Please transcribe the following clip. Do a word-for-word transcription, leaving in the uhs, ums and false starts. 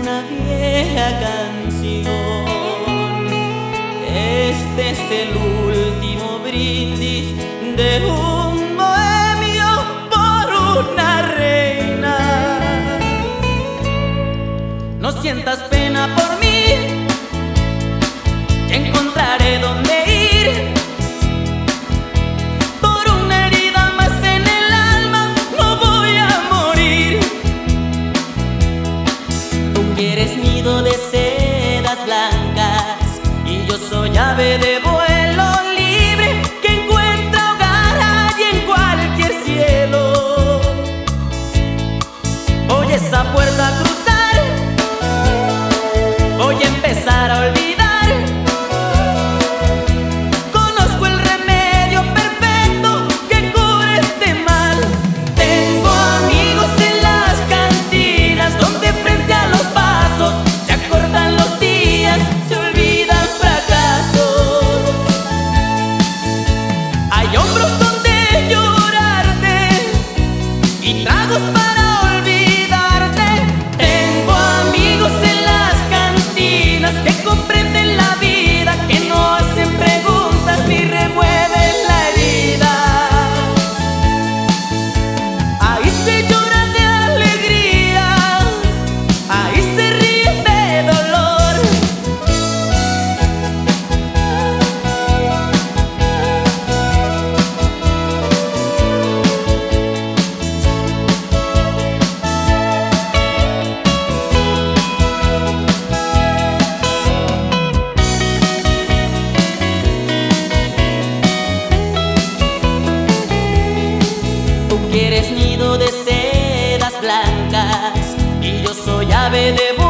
una vieja canción. Este es el último brindis de un bohemio por una reina. No sientas pena por mí, ya encontraré dónde ir. Por una herida más en el alma no voy a morir. Tú quieres nido de sedas blancas y yo soy ave de vuelo libre que encuentra hogar allí en cualquier cielo. Voy a esa puerta a cruzar, voy a empezar a olvidar. Conozco el remedio perfecto que cura este mal. Tengo amigos en las cantinas donde frente a los vasos se acortan los días, se olvidan fracasos. Hay hombros donde llorarte y tragos para olvidarte. Tengo amigos en las cantinas que comprenden la vida, que no hacen preguntas ni remueven la herida. Ahí se llora de alegría, ahí se ríe de dolor. Tú quieres nido de sedas blancas y yo soy ave de vuelo